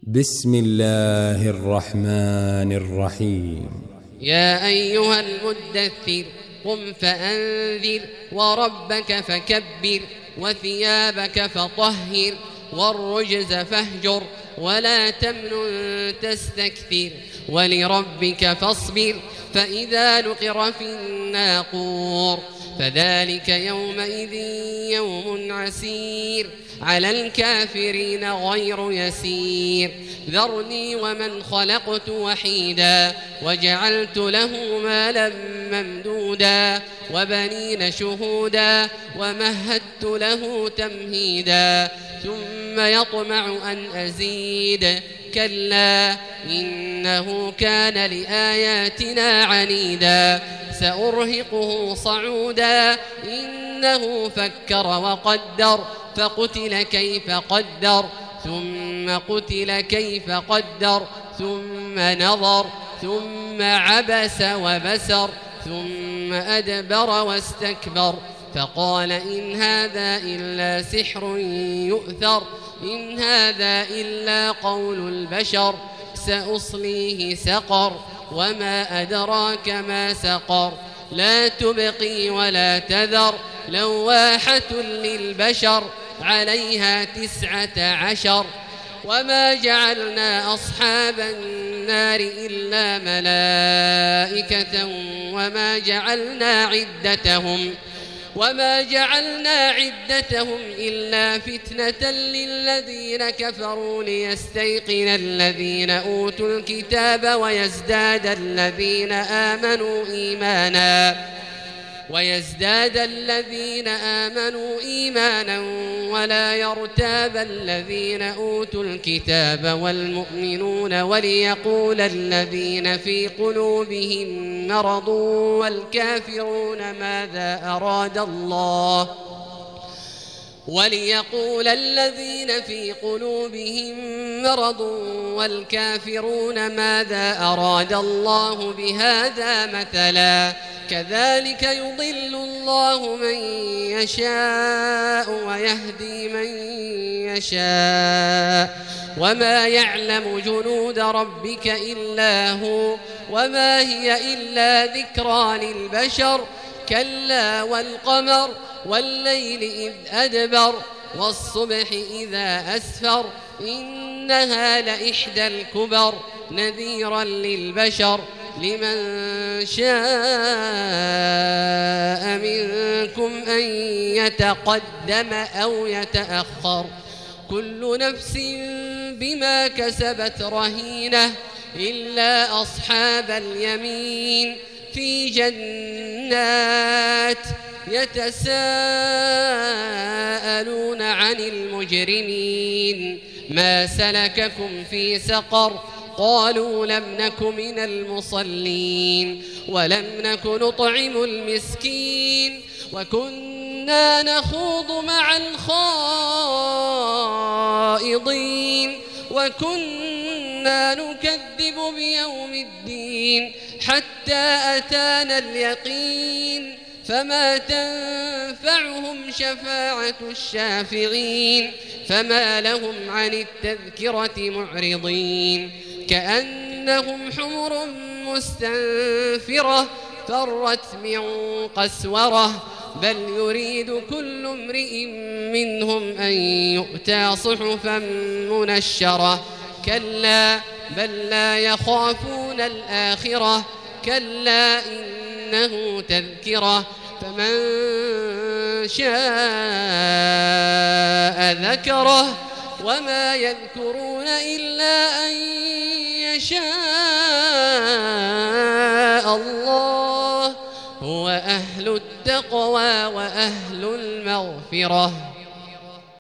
بسم الله الرحمن الرحيم. يا أيها المدثر قم فأنذر وربك فكبر وثيابك فطهر والرجز فاهجر ولا تمنن تستكثر ولربك فاصبر فإذا نقر في الناقور فذلك يومئذ يوم عسير على الكافرين غير يسير ذرني ومن خلقت وحيدا وجعلت له مالا ممدودا وبنين شهودا ومهدت له تمهيدا ثم يطمع أن أزيد كلا إنه كان لآياتنا عنيدا سأرهقه صعودا إنه فكر وقدر فقتل كيف قدر ثم قتل كيف قدر ثم نظر ثم عبس وبسر ثم أدبر واستكبر فقال إن هذا إلا سحر يؤثر إن هذا إلا قول البشر سأصليه سقر وما أدراك ما سقر لا تبقي ولا تذر لواحة للبشر عليها 19 وما جعلنا أصحاب النار إلا ملائكة وما جعلنا عدتهم إلا فتنة للذين كفروا ليستيقن الذين أوتوا الكتاب ويزداد الذين آمنوا إيمانا ولا يرتاب الذين أوتوا الكتاب والمؤمنون وليقول الذين في قلوبهم مرض والكافرون ماذا أراد الله بهذا مثلا كذلك يضل الله من يشاء ويهدي من يشاء وما يعلم جنود ربك إلا هو وما هي إلا ذكرى للبشر كلا والقمر والليل إذ أدبر والصبح إذا أسفر إنها لإحدى الكبر نذيرا للبشر لمن شاء منكم أن يتقدم أو يتأخر كل نفس بما كسبت رهينة إلا أصحاب اليمين في جنات يتساءلون عن المجرمين ما سلككم في سقر قالوا لم نك من المصلين ولم نك نطعم المسكين وكنا نخوض مع الخائضين وكنا نكذب بيوم الدين حتى أتانا اليقين فما تنفعهم شفاعة الشافعين فما لهم عن التذكرة معرضين كأنهم حمر مستنفرة فرت من قسورة بل يريد كل امرئ منهم أن يؤتى صحفا منشرة كلا بل لا يخافون الآخرة كلا إنه تذكرة فمن شاء ذكره وما يذكرون إلا أن يشاء الله هو أهل التقوى وأهل المغفرة.